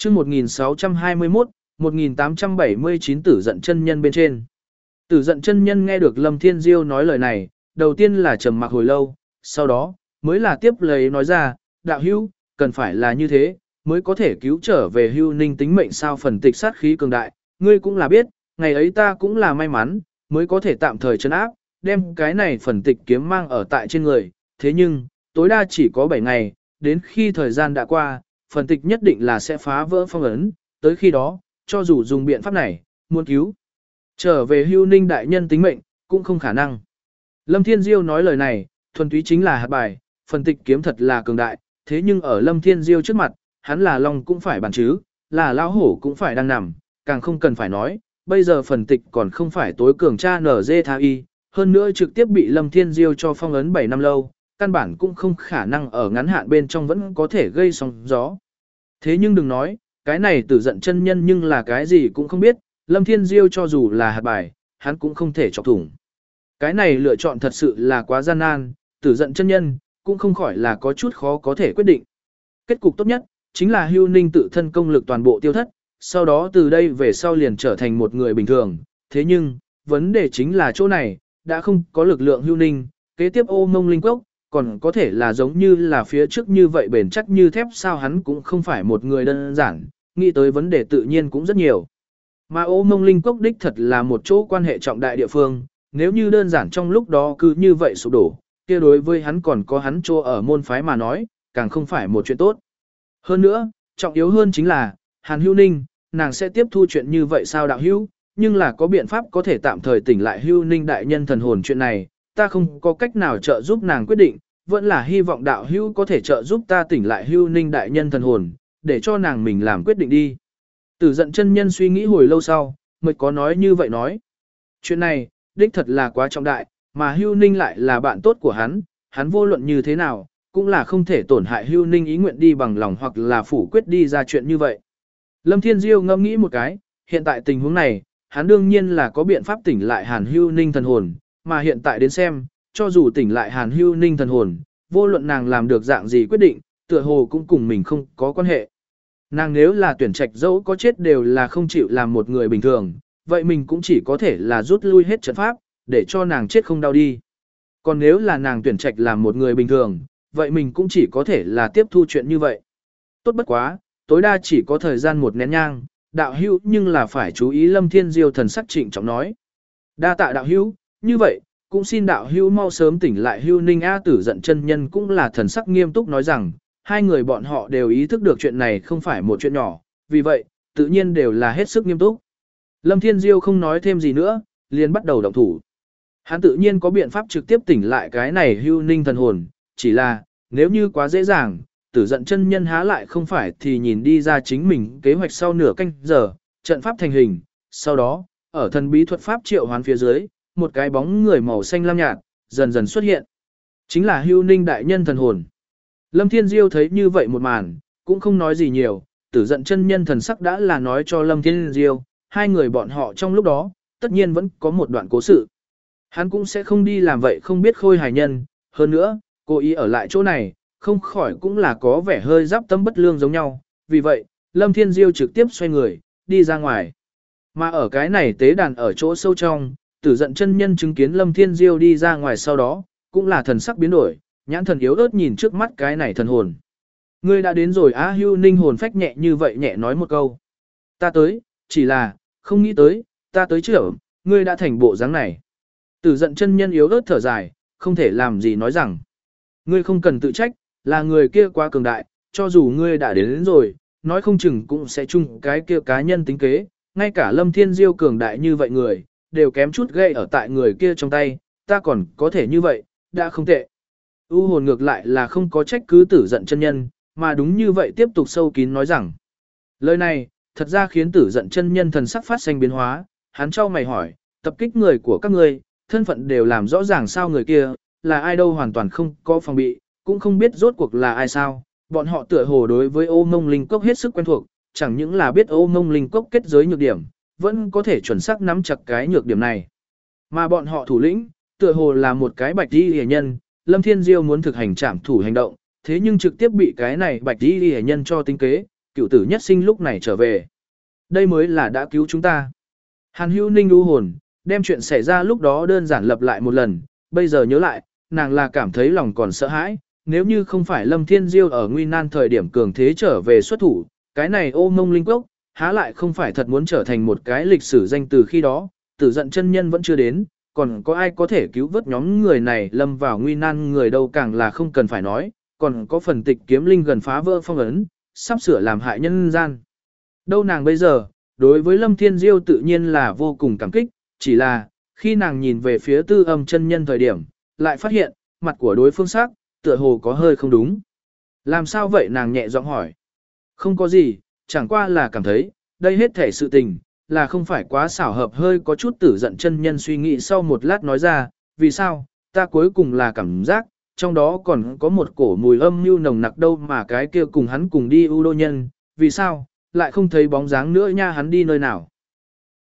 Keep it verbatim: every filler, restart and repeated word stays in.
chương một nghìn sáu trăm hai mươi mốt, một nghìn tám trăm bảy mươi chín Tử Giận chân nhân bên trên. Tử Giận chân nhân nghe được Lâm Thiên Diêu nói lời này, đầu tiên là trầm mặc hồi lâu, sau đó mới là tiếp lời nói ra, đạo hữu, cần phải là như thế, mới có thể cứu trở về Hưu Ninh tính mệnh sao phần tịch sát khí cường đại, ngươi cũng là biết, ngày ấy ta cũng là may mắn, mới có thể tạm thời trấn áp, đem cái này phần tịch kiếm mang ở tại trên người, thế nhưng, tối đa chỉ có bảy ngày, đến khi thời gian đã qua, phần tịch nhất định là sẽ phá vỡ phong ấn, tới khi đó, cho dù dùng biện pháp này, muốn cứu trở về Hưu Ninh đại nhân tính mệnh, cũng không khả năng. Lâm Thiên Diêu nói lời này, thuần túy chính là hạt bài, phần tịch kiếm thật là cường đại, thế nhưng ở Lâm Thiên Diêu trước mặt, hắn là long cũng phải bàn chứ, là lão hổ cũng phải đang nằm, càng không cần phải nói, bây giờ phần tịch còn không phải tối cường cha nở dê tha y, hơn nữa trực tiếp bị Lâm Thiên Diêu cho phong ấn bảy năm lâu, căn bản cũng không khả năng ở ngắn hạn bên trong vẫn có thể gây sóng gió. Thế nhưng đừng nói, cái này Tử Giận chân nhân nhưng là cái gì cũng không biết, Lâm Thiên Diêu cho dù là hạt bài, hắn cũng không thể chọc thủng. Cái này lựa chọn thật sự là quá gian nan, Tử Giận chân nhân cũng không khỏi là có chút khó có thể quyết định. Kết cục tốt nhất chính là Hưu Ninh tự thân công lực toàn bộ tiêu thất, sau đó từ đây về sau liền trở thành một người bình thường. Thế nhưng, vấn đề chính là chỗ này, đã không có lực lượng Hưu Ninh, kế tiếp Ô Mông Linh Cốc, còn có thể là giống như là phía trước như vậy bền chắc như thép sao hắn cũng không phải một người đơn giản, nghĩ tới vấn đề tự nhiên cũng rất nhiều. Mà Ô Mông Linh Cốc đích thật là một chỗ quan hệ trọng đại địa phương, nếu như đơn giản trong lúc đó cứ như vậy sụp đổ, kia đối với hắn còn có hắn chỗ ở môn phái mà nói, càng không phải một chuyện tốt. Hơn nữa, trọng yếu hơn chính là, Hàn Hưu Ninh, nàng sẽ tiếp thu chuyện như vậy sao đạo hữu, nhưng là có biện pháp có thể tạm thời tỉnh lại Hưu Ninh đại nhân thần hồn chuyện này, ta không có cách nào trợ giúp nàng quyết định, vẫn là hy vọng đạo hữu có thể trợ giúp ta tỉnh lại Hưu Ninh đại nhân thần hồn, để cho nàng mình làm quyết định đi. Tử Giận chân nhân suy nghĩ hồi lâu sau, mới có nói như vậy nói. Chuyện này, đích thật là quá trọng đại, mà Hưu Ninh lại là bạn tốt của hắn, hắn vô luận như thế nào, cũng là không thể tổn hại Hưu Ninh ý nguyện đi bằng lòng hoặc là phủ quyết đi ra chuyện như vậy. Lâm Thiên Diêu ngẫm nghĩ một cái, hiện tại tình huống này, hắn đương nhiên là có biện pháp tỉnh lại Hàn Hưu Ninh thần hồn, mà hiện tại đến xem, cho dù tỉnh lại Hàn Hưu Ninh thần hồn, vô luận nàng làm được dạng gì quyết định, tựa hồ cũng cùng mình không có quan hệ. Nàng nếu là tuyển trạch dẫu có chết đều là không chịu làm một người bình thường, vậy mình cũng chỉ có thể là rút lui hết trận pháp, để cho nàng chết không đau đi. Còn nếu là nàng tuyển trạch làm một người bình thường, vậy mình cũng chỉ có thể là tiếp thu chuyện như vậy. Tốt bất quá, tối đa chỉ có thời gian một nén nhang, đạo hữu nhưng là phải chú ý. Lâm Thiên Diêu thần sắc trịnh trọng nói. Đa tạ đạo hữu, như vậy, cũng xin đạo hữu mau sớm tỉnh lại Hưu Ninh A. Tử Giận chân nhân cũng là thần sắc nghiêm túc nói rằng, hai người bọn họ đều ý thức được chuyện này không phải một chuyện nhỏ, vì vậy, tự nhiên đều là hết sức nghiêm túc. Lâm Thiên Diêu không nói thêm gì nữa, liền bắt đầu động thủ. Hắn tự nhiên có biện pháp trực tiếp tỉnh lại cái này Hưu Ninh thần hồn, chỉ là, nếu như quá dễ dàng, Tử Giận chân nhân há lại không phải thì nhìn đi ra chính mình kế hoạch sau nửa canh giờ, trận pháp thành hình, sau đó, ở thần bí thuật pháp triệu hoán phía dưới, một cái bóng người màu xanh lam nhạt, dần dần xuất hiện. Chính là Hưu Ninh đại nhân thần hồn. Lâm Thiên Diêu thấy như vậy một màn, cũng không nói gì nhiều, Tử Giận chân nhân thần sắc đã là nói cho Lâm Thiên Diêu, hai người bọn họ trong lúc đó, tất nhiên vẫn có một đoạn cố sự. Hắn cũng sẽ không đi làm vậy không biết khôi hài nhân, hơn nữa, cố ý ở lại chỗ này, không khỏi cũng là có vẻ hơi giáp tâm bất lương giống nhau, vì vậy, Lâm Thiên Diêu trực tiếp xoay người, đi ra ngoài. Mà ở cái này tế đàn ở chỗ sâu trong, Tử Giận chân nhân chứng kiến Lâm Thiên Diêu đi ra ngoài sau đó, cũng là thần sắc biến đổi, nhãn thần yếu ớt nhìn trước mắt cái này thần hồn. Ngươi đã đến rồi á. Hưu Ninh hồn phách nhẹ như vậy nhẹ nói một câu. Ta tới, chỉ là, không nghĩ tới, ta tới chưa, ngươi đã thành bộ dáng này. Tử Giận chân nhân yếu ớt thở dài, không thể làm gì nói rằng. Ngươi không cần tự trách, là người kia quá cường đại, cho dù ngươi đã đến, đến rồi, nói không chừng cũng sẽ chung cái kia cá nhân tính kế, ngay cả Lâm Thiên Diêu cường đại như vậy người, đều kém chút gây ở tại người kia trong tay, ta còn có thể như vậy, đã không tệ. U hồn ngược lại là không có trách cứ Tử Giận chân nhân, mà đúng như vậy tiếp tục sâu kín nói rằng. Lời này, thật ra khiến Tử Giận chân nhân thần sắc phát sinh biến hóa, hắn trao mày hỏi, tập kích người của các ngươi, thân phận đều làm rõ ràng sao người kia, là ai đâu hoàn toàn không có phòng bị, cũng không biết rốt cuộc là ai sao, bọn họ tựa hồ đối với Ô Mông Linh Cốc hết sức quen thuộc, chẳng những là biết Ô Mông Linh Cốc kết giới nhược điểm, vẫn có thể chuẩn xác nắm chặt cái nhược điểm này. Mà bọn họ thủ lĩnh, tựa hồ là một cái bạch y hệ nhân, Lâm Thiên Diêu muốn thực hành trảm thủ hành động, thế nhưng trực tiếp bị cái này bạch y hệ nhân cho tính kế, cựu tử nhất sinh lúc này trở về. Đây mới là đã cứu chúng ta. Hàn Hữu Ninh u hồn, đem chuyện xảy ra lúc đó đơn giản lập lại một lần, bây giờ nhớ lại, nàng là cảm thấy lòng còn sợ hãi, nếu như không phải Lâm Thiên Diêu ở nguy nan thời điểm cường thế trở về xuất thủ, cái này ô mông linh cốc, há lại không phải thật muốn trở thành một cái lịch sử danh từ khi đó, tử giận chân nhân vẫn chưa đến, còn có ai có thể cứu vớt nhóm người này lâm vào nguy nan người đâu càng là không cần phải nói, còn có phần tịch kiếm linh gần phá vỡ phong ấn, sắp sửa làm hại nhân gian. Đâu nàng bây giờ, đối với Lâm Thiên Diêu tự nhiên là vô cùng cảm kích, chỉ là, khi nàng nhìn về phía tư âm chân nhân thời điểm, lại phát hiện, mặt của đối phương sắc, tựa hồ có hơi không đúng. Làm sao vậy nàng nhẹ giọng hỏi. Không có gì, chẳng qua là cảm thấy, đây hết thể sự tình, là không phải quá xảo hợp hơi có chút tử giận chân nhân suy nghĩ sau một lát nói ra, vì sao, ta cuối cùng là cảm giác, trong đó còn có một cổ mùi âm mưu nồng nặc đâu mà cái kia cùng hắn cùng đi ưu đô nhân, vì sao, lại không thấy bóng dáng nữa nha hắn đi nơi nào.